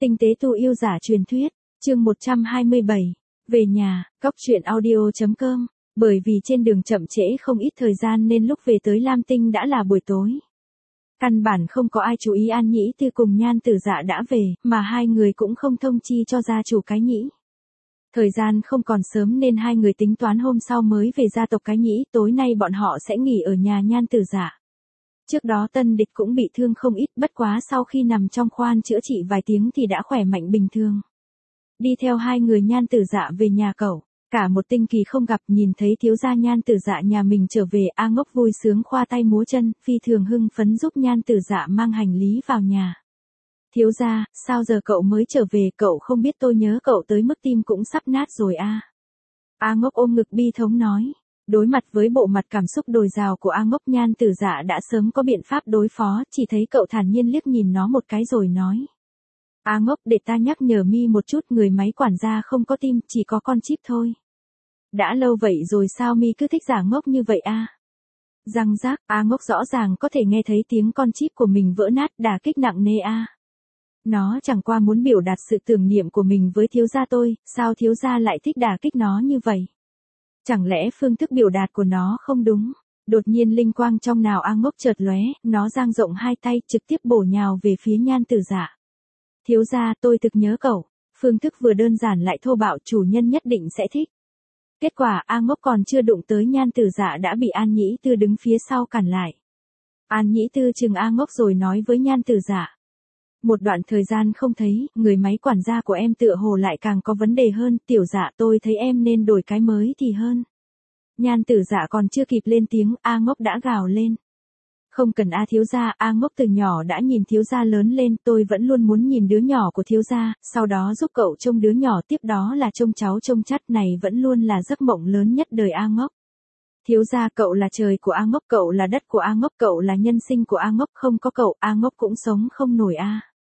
Tinh tế tu yêu giả truyền thuyết, chương 127, về nhà, góc truyện audio.com, bởi vì trên đường chậm trễ không ít thời gian nên lúc về tới Lam Tinh đã là buổi tối. Căn bản không có ai chú ý An Nhĩ Tư cùng Nhan Tử Dạ đã về, mà hai người cũng không thông chi cho gia chủ Cái Nhĩ. Thời gian không còn sớm nên hai người tính toán hôm sau mới về gia tộc Cái Nhĩ, tối nay bọn họ sẽ nghỉ ở nhà Nhan Tử Dạ. Trước đó Tân Địch cũng bị thương không ít, bất quá sau khi nằm trong khoan chữa trị vài tiếng thì đã khỏe mạnh bình thường. Đi theo hai người Nhan Tử Dạ về nhà cậu, cả một tinh kỳ không gặp, nhìn thấy thiếu gia Nhan Tử Dạ nhà mình trở về, A Ngốc vui sướng khoa tay múa chân, phi thường hưng phấn giúp Nhan Tử Dạ mang hành lý vào nhà. Thiếu gia, sao giờ cậu mới trở về, cậu không biết tôi nhớ cậu tới mức tim cũng sắp nát rồi à? A Ngốc ôm ngực bi thống nói. Đối mặt với bộ mặt cảm xúc dồi dào của A Ngốc, Nhan Tử Dạ đã sớm có biện pháp đối phó, chỉ thấy cậu thản nhiên liếc nhìn nó một cái rồi nói. A Ngốc, để ta nhắc nhở mi một chút, người máy quản gia không có tim, chỉ có con chip thôi. Đã lâu vậy rồi sao mi cứ thích giả ngốc như vậy à? Răng rác, A Ngốc rõ ràng có thể nghe thấy tiếng con chip của mình vỡ nát, đả kích nặng nề à. Nó chẳng qua muốn biểu đạt sự tưởng niệm của mình với thiếu gia tôi, sao thiếu gia lại thích đả kích nó như vậy? Chẳng lẽ phương thức biểu đạt của nó không đúng? Đột nhiên linh quang trong nào A Ngốc chợt lóe, nó dang rộng hai tay trực tiếp bổ nhào về phía Nhan Tử Dạ. Thiếu gia, tôi thực nhớ cậu. Phương thức vừa đơn giản lại thô bạo, chủ nhân nhất định sẽ thích. Kết quả A Ngốc còn chưa đụng tới Nhan Tử Dạ đã bị An Nhĩ Tư đứng phía sau cản lại. An Nhĩ Tư chừng A Ngốc rồi nói với Nhan Tử Dạ. Một đoạn thời gian không thấy, người máy quản gia của em tựa hồ lại càng có vấn đề hơn, tiểu dạ tôi thấy em nên đổi cái mới thì hơn. Nhan Tử Dạ còn chưa kịp lên tiếng, A Ngốc đã gào lên. Không cần A thiếu gia, A Ngốc từ nhỏ đã nhìn thiếu gia lớn lên, tôi vẫn luôn muốn nhìn đứa nhỏ của thiếu gia, sau đó giúp cậu trông đứa nhỏ, tiếp đó là trông cháu trông chắt, này vẫn luôn là giấc mộng lớn nhất đời A Ngốc. Thiếu gia, cậu là trời của A Ngốc, cậu là đất của A Ngốc, cậu là nhân sinh của A Ngốc, không có cậu, A Ngốc cũng sống không nổi a.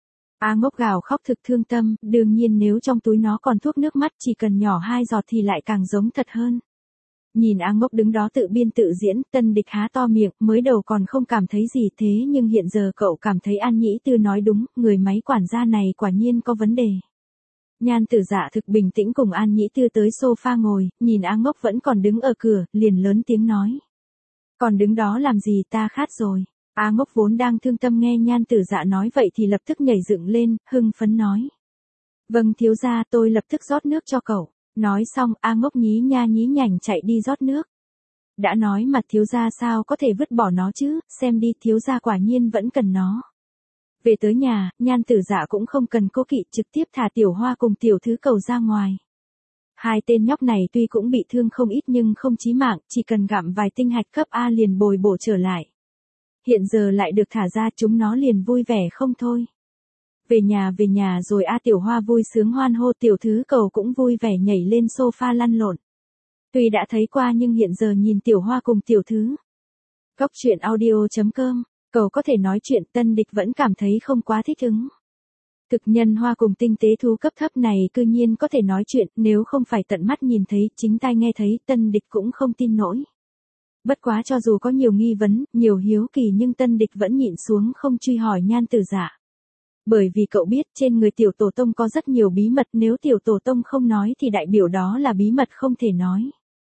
A Ngốc gào khóc thực thương tâm, đương nhiên nếu trong túi nó còn thuốc nước mắt chỉ cần nhỏ 2 giọt thì lại càng giống thật hơn. Nhìn A Ngốc đứng đó tự biên tự diễn, Tân Địch há to miệng, mới đầu còn không cảm thấy gì, thế nhưng hiện giờ cậu cảm thấy An Nhĩ Tư nói đúng, người máy quản gia này quả nhiên có vấn đề. Nhan Tử Dạ thực bình tĩnh cùng An Nhĩ Tư tới sofa ngồi, nhìn A Ngốc vẫn còn đứng ở cửa, liền lớn tiếng nói. Còn đứng đó làm gì, ta khát rồi. A Ngốc vốn đang thương tâm nghe Nhan Tử Dạ nói vậy thì lập tức nhảy dựng lên, hưng phấn nói. Vâng thiếu gia, tôi lập tức rót nước cho cậu. Nói xong, A Ngốc nhí nha nhí nhảnh chạy đi rót nước. Đã nói mà thiếu gia sao có thể vứt bỏ nó chứ, xem đi, thiếu gia quả nhiên vẫn cần nó. Về tới nhà, Nhan Tử Dạ cũng không cần cố kỵ, trực tiếp thả Tiểu Hoa cùng Tiểu Thứ Cầu ra ngoài. Hai tên nhóc này tuy cũng bị thương không ít nhưng không chí mạng, chỉ cần gặm vài tinh hạch cấp A liền bồi bổ trở lại. Hiện giờ lại được thả ra, chúng nó liền vui vẻ không thôi. Về nhà rồi A Tiểu Hoa vui sướng hoan hô, Tiểu Thứ Cầu cũng vui vẻ nhảy lên sofa lăn lộn. Tuy đã thấy qua nhưng hiện giờ nhìn Tiểu Hoa cùng Tiểu Thứ. Góc truyện audio.com, cậu có thể nói chuyện, Tân Địch vẫn cảm thấy không quá thích ứng. Thực nhân hoa cùng tinh tế thú cấp thấp này cư nhiên có thể nói chuyện, nếu không phải tận mắt nhìn thấy, chính tai nghe thấy, Tân Địch cũng không tin nổi. Bất quá cho dù có nhiều nghi vấn, nhiều hiếu kỳ nhưng Tân Địch vẫn nhịn xuống không truy hỏi Nhan Tử Dạ. Bởi vì cậu biết trên người Tiểu Tổ Tông có rất nhiều bí mật, nếu Tiểu Tổ Tông không nói thì đại biểu đó là bí mật không thể nói.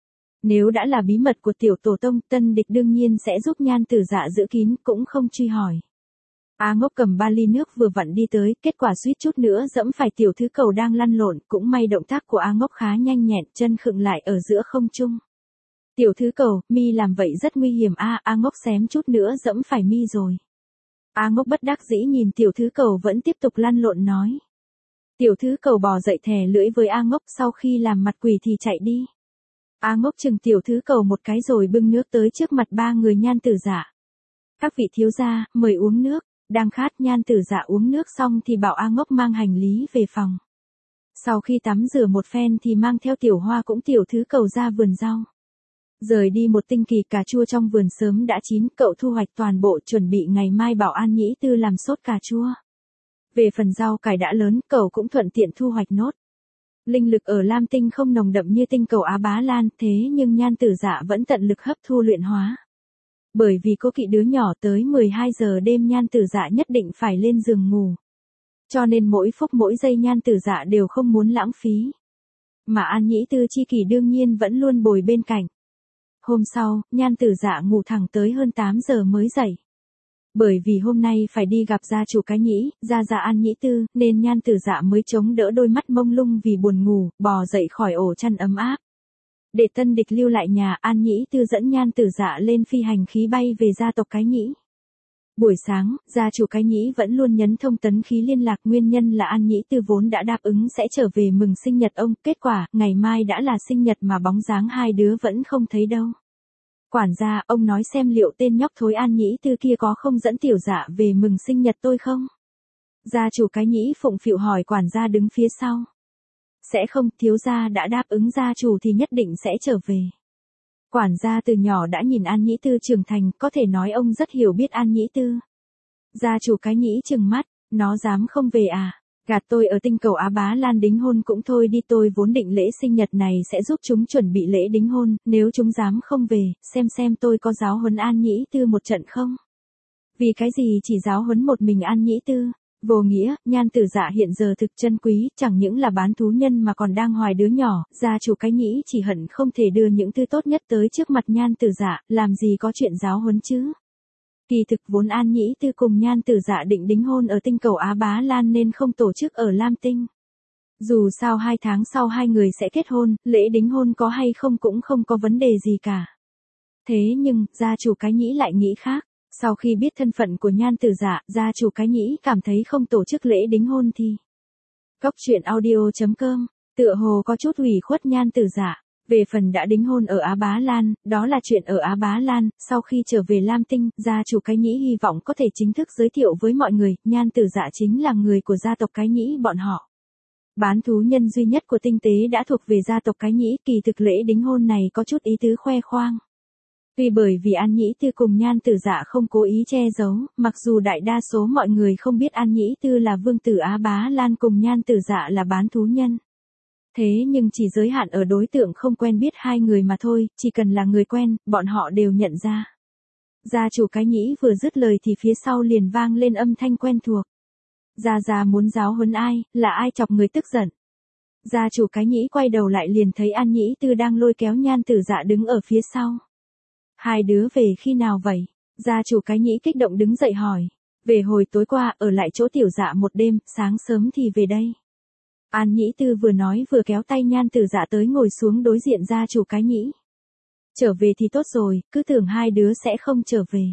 Nếu đã là bí mật của Tiểu Tổ Tông, Tân Địch đương nhiên sẽ giúp Nhan Tử Dạ giữ kín, cũng không truy hỏi. A Ngốc cầm 3 ly nước vừa vặn đi tới, kết quả suýt chút nữa dẫm phải Tiểu Thứ Cầu đang lăn lộn, cũng may động tác của A Ngốc khá nhanh nhẹn, chân khựng lại ở giữa không trung. Tiểu Thứ Cầu, mi làm vậy rất nguy hiểm a. A Ngốc xém chút nữa dẫm phải mi rồi. A Ngốc bất đắc dĩ nhìn Tiểu Thứ Cầu vẫn tiếp tục lăn lộn nói. Tiểu Thứ Cầu bò dậy thè lưỡi với A Ngốc, sau khi làm mặt quỷ thì chạy đi. A Ngốc chừng Tiểu Thứ Cầu một cái rồi bưng nước tới trước mặt ba người Nhan Tử Dạ. Các vị thiếu gia, mời uống nước. Đang khát, Nhan Tử Dạ uống nước xong thì bảo A Ngốc mang hành lý về phòng. Sau khi tắm rửa một phen thì mang theo Tiểu Hoa cũng Tiểu Thứ Cầu ra vườn rau. Rời đi một tinh kỳ, cà chua trong vườn sớm đã chín, cậu thu hoạch toàn bộ chuẩn bị ngày mai bảo An Nhĩ Tư làm sốt cà chua. Về phần rau cải đã lớn, cậu cũng thuận tiện thu hoạch nốt. Linh lực ở Lam Tinh không nồng đậm như tinh cầu Á Bá Lan, thế nhưng Nhan Tử Dạ vẫn tận lực hấp thu luyện hóa. Bởi vì cô kỵ đứa nhỏ tới 12 giờ đêm Nhan Tử Dạ nhất định phải lên giường ngủ. Cho nên mỗi phút mỗi giây Nhan Tử Dạ đều không muốn lãng phí. Mà An Nhĩ Tư chi kỷ đương nhiên vẫn luôn bồi bên cạnh. Hôm sau, Nhan Tử Dạ ngủ thẳng tới hơn 8 giờ mới dậy. Bởi vì hôm nay phải đi gặp gia chủ cái nhĩ, gia An Nhĩ Tư, nên Nhan Tử Dạ mới chống đỡ đôi mắt mông lung vì buồn ngủ, bò dậy khỏi ổ chăn ấm áp. Để tân địch lưu lại nhà, An Nhĩ Tư dẫn Nhan Tử Dạ lên phi hành khí bay về gia tộc cái nhĩ. Buổi sáng, gia chủ cái nhĩ vẫn luôn nhấn thông tấn khí liên lạc, nguyên nhân là An Nhĩ Tư vốn đã đáp ứng sẽ trở về mừng sinh nhật ông, kết quả, ngày mai đã là sinh nhật mà bóng dáng hai đứa vẫn không thấy đâu. Quản gia, ông nói xem liệu tên nhóc thối An Nhĩ Tư kia có không dẫn tiểu dạ về mừng sinh nhật tôi không? Gia chủ cái nhĩ phụng phịu hỏi quản gia đứng phía sau. Sẽ không, thiếu gia đã đáp ứng gia chủ thì nhất định sẽ trở về. Quản gia từ nhỏ đã nhìn An Nhĩ Tư trưởng thành, có thể nói ông rất hiểu biết An Nhĩ Tư. Gia chủ cái nhĩ trừng mắt, nó dám không về à? Gạt tôi ở tinh cầu Á Bá Lan đính hôn cũng thôi đi, tôi vốn định lễ sinh nhật này sẽ giúp chúng chuẩn bị lễ đính hôn, nếu chúng dám không về, xem tôi có giáo huấn An Nhĩ Tư một trận không? Vì cái gì chỉ giáo huấn một mình An Nhĩ Tư? Vô nghĩa, Nhan Tử Dạ hiện giờ thực chân quý, chẳng những là bán thú nhân mà còn đang hoài đứa nhỏ, gia chủ cái nhĩ chỉ hận không thể đưa những thứ tốt nhất tới trước mặt Nhan Tử Dạ, làm gì có chuyện giáo huấn chứ? Kỳ thực vốn An Nhĩ Tư cùng Nhan Tử Dạ định đính hôn ở tinh cầu Á Bá Lan nên không tổ chức ở Lam Tinh. Dù sao 2 tháng sau hai người sẽ kết hôn, lễ đính hôn có hay không cũng không có vấn đề gì cả. Thế nhưng, gia chủ cái nhĩ lại nghĩ khác. Sau khi biết thân phận của Nhan Tử Dạ, gia chủ cái nhĩ cảm thấy không tổ chức lễ đính hôn thì. Cóc truyện audio.com, tựa hồ có chút ủy khuất Nhan Tử Dạ. Về phần đã đính hôn ở Á Bá Lan, đó là chuyện ở Á Bá Lan, sau khi trở về Lam Tinh, gia chủ cái nhĩ hy vọng có thể chính thức giới thiệu với mọi người, Nhan Tử Dạ chính là người của gia tộc cái nhĩ bọn họ. Bán thú nhân duy nhất của tinh tế đã thuộc về gia tộc cái nhĩ, kỳ thực lễ đính hôn này có chút ý tứ khoe khoang. Tuy bởi vì An Nhĩ Tư cùng Nhan Tử Dạ không cố ý che giấu, mặc dù đại đa số mọi người không biết An Nhĩ Tư là vương tử Á Bá Lan cùng Nhan Tử Dạ là bán thú nhân. Thế nhưng chỉ giới hạn ở đối tượng không quen biết hai người mà thôi, chỉ cần là người quen, bọn họ đều nhận ra. Gia chủ cái nhĩ vừa dứt lời thì phía sau liền vang lên âm thanh quen thuộc. Gia muốn giáo huấn ai, là ai chọc người tức giận. Gia chủ cái nhĩ quay đầu lại liền thấy An Nhĩ Tư đang lôi kéo Nhan Tử Dạ đứng ở phía sau. Hai đứa về khi nào vậy? Gia chủ cái nhĩ kích động đứng dậy hỏi. Về hồi tối qua, ở lại chỗ tiểu dạ một đêm, sáng sớm thì về đây. An Nhĩ Tư vừa nói vừa kéo tay Nhan Tử Dạ tới ngồi xuống đối diện gia chủ cái nhĩ. Trở về thì tốt rồi, cứ tưởng hai đứa sẽ không trở về.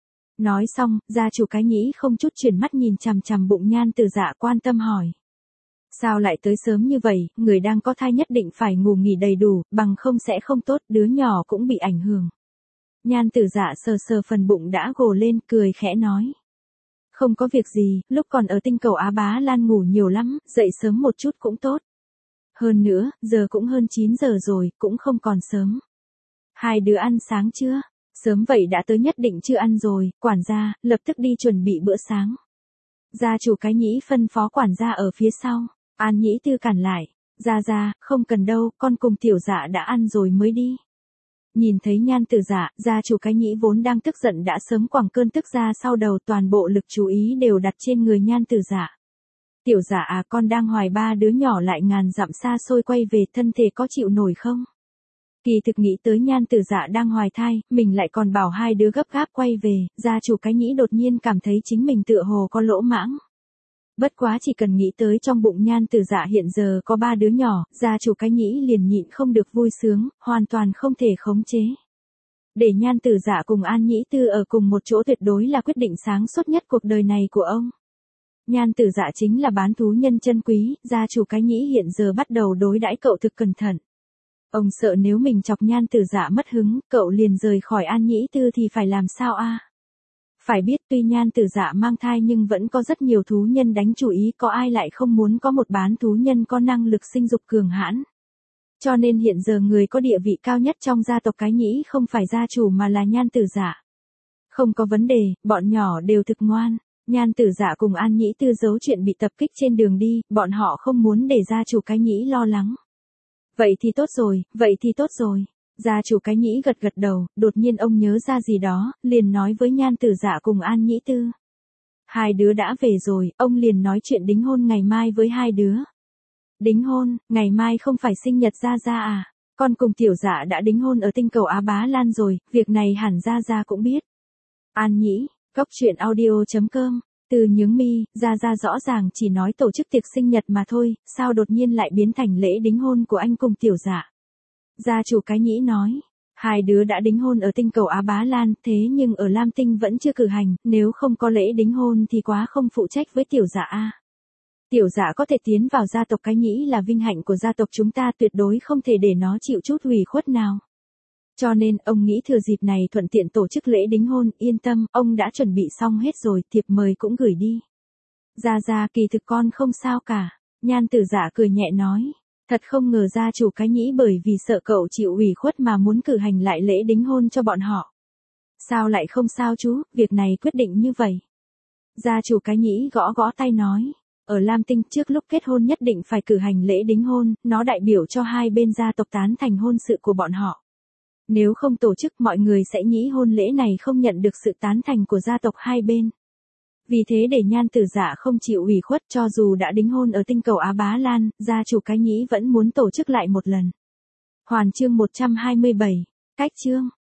Nói xong, gia chủ cái nhĩ không chút chuyển mắt nhìn chằm chằm bụng Nhan Tử Dạ quan tâm hỏi. Sao lại tới sớm như vậy, người đang có thai nhất định phải ngủ nghỉ đầy đủ, bằng không sẽ không tốt, đứa nhỏ cũng bị ảnh hưởng. Nhan Tử Dạ sờ sờ phần bụng đã gồ lên, cười khẽ nói. Không có việc gì, lúc còn ở tinh cầu Á Bá Lan ngủ nhiều lắm, dậy sớm một chút cũng tốt. Hơn nữa, giờ cũng hơn 9 giờ rồi, cũng không còn sớm. Hai đứa ăn sáng chưa? Sớm vậy đã tới nhất định chưa ăn rồi, quản gia, lập tức đi chuẩn bị bữa sáng. Gia chủ cái nhĩ phân phó quản gia ở phía sau, An Nhĩ Tư cản lại. Gia, không cần đâu, con cùng tiểu dạ đã ăn rồi mới đi. Nhìn thấy Nhan Tử Dạ, gia chủ cái nhĩ vốn đang tức giận đã sớm quẳng cơn tức ra sau đầu, toàn bộ lực chú ý đều đặt trên người Nhan Tử Dạ. Tiểu dạ à, con đang hoài 3 đứa nhỏ lại ngàn dặm xa xôi quay về, thân thể có chịu nổi không? Kỳ thực nghĩ tới Nhan Tử Dạ đang hoài thai, mình lại còn bảo hai đứa gấp gáp quay về, gia chủ cái nhĩ đột nhiên cảm thấy chính mình tựa hồ có lỗ mãng. Bất quá chỉ cần nghĩ tới trong bụng Nhan Tử Dạ hiện giờ có 3 đứa nhỏ, gia chủ cái nhĩ liền nhịn không được vui sướng, hoàn toàn không thể khống chế. Để Nhan Tử Dạ cùng An Nhĩ Tư ở cùng một chỗ tuyệt đối là quyết định sáng suốt nhất cuộc đời này của ông. Nhan Tử Dạ chính là bán thú nhân chân quý, gia chủ cái nhĩ hiện giờ bắt đầu đối đãi cậu thực cẩn thận. Ông sợ nếu mình chọc Nhan Tử Dạ mất hứng, cậu liền rời khỏi An Nhĩ Tư thì phải làm sao a? Phải biết tuy Nhan Tử Dạ mang thai nhưng vẫn có rất nhiều thú nhân đánh chủ ý, có ai lại không muốn có một bán thú nhân có năng lực sinh dục cường hãn. Cho nên hiện giờ người có địa vị cao nhất trong gia tộc cái nhĩ không phải gia chủ mà là Nhan Tử Dạ. Không có vấn đề, bọn nhỏ đều thực ngoan. Nhan Tử Dạ cùng An Nhĩ Tư giấu chuyện bị tập kích trên đường đi, bọn họ không muốn để gia chủ cái nhĩ lo lắng. Vậy thì tốt rồi. Gia chủ cái nhĩ gật gật đầu, đột nhiên ông nhớ ra gì đó, liền nói với Nhan Tử Dạ cùng An Nhĩ Tư. Hai đứa đã về rồi, ông liền nói chuyện đính hôn ngày mai với hai đứa. Đính hôn, ngày mai không phải sinh nhật Gia Gia à? Con cùng Tiểu Dạ đã đính hôn ở tinh cầu Á Bá Lan rồi, việc này hẳn Gia Gia cũng biết. An Nhĩ, Cốc Truyện Audio.com. Từ nhướng mi, Gia Gia rõ ràng chỉ nói tổ chức tiệc sinh nhật mà thôi, sao đột nhiên lại biến thành lễ đính hôn của anh cùng Tiểu Dạ? Gia chủ Cái Nhĩ nói, hai đứa đã đính hôn ở tinh cầu Á Bá Lan, thế nhưng ở Lam Tinh vẫn chưa cử hành, nếu không có lễ đính hôn thì quá không phụ trách với Tiểu Dạ a. Tiểu Dạ có thể tiến vào gia tộc Cái Nhĩ là vinh hạnh của gia tộc chúng ta, tuyệt đối không thể để nó chịu chút ủy khuất nào. Cho nên, ông nghĩ thừa dịp này thuận tiện tổ chức lễ đính hôn, yên tâm, ông đã chuẩn bị xong hết rồi, thiệp mời cũng gửi đi. Gia Gia, kỳ thực con không sao cả. Nhan Tử Dạ cười nhẹ nói. Thật không ngờ gia chủ Cái Nhĩ bởi vì sợ cậu chịu ủy khuất mà muốn cử hành lại lễ đính hôn cho bọn họ. Sao lại không sao chú, việc này quyết định như vậy. Gia chủ Cái Nhĩ gõ gõ tay nói. Ở Lam Tinh trước lúc kết hôn nhất định phải cử hành lễ đính hôn, nó đại biểu cho hai bên gia tộc tán thành hôn sự của bọn họ. Nếu không tổ chức mọi người sẽ nghĩ hôn lễ này không nhận được sự tán thành của gia tộc hai bên. Vì thế để Nhan Tử Dạ không chịu ủy khuất cho dù đã đính hôn ở tinh cầu Á Bá Lan, gia chủ Cái Nhĩ vẫn muốn tổ chức lại một lần. Hoàn chương 127, cách chương.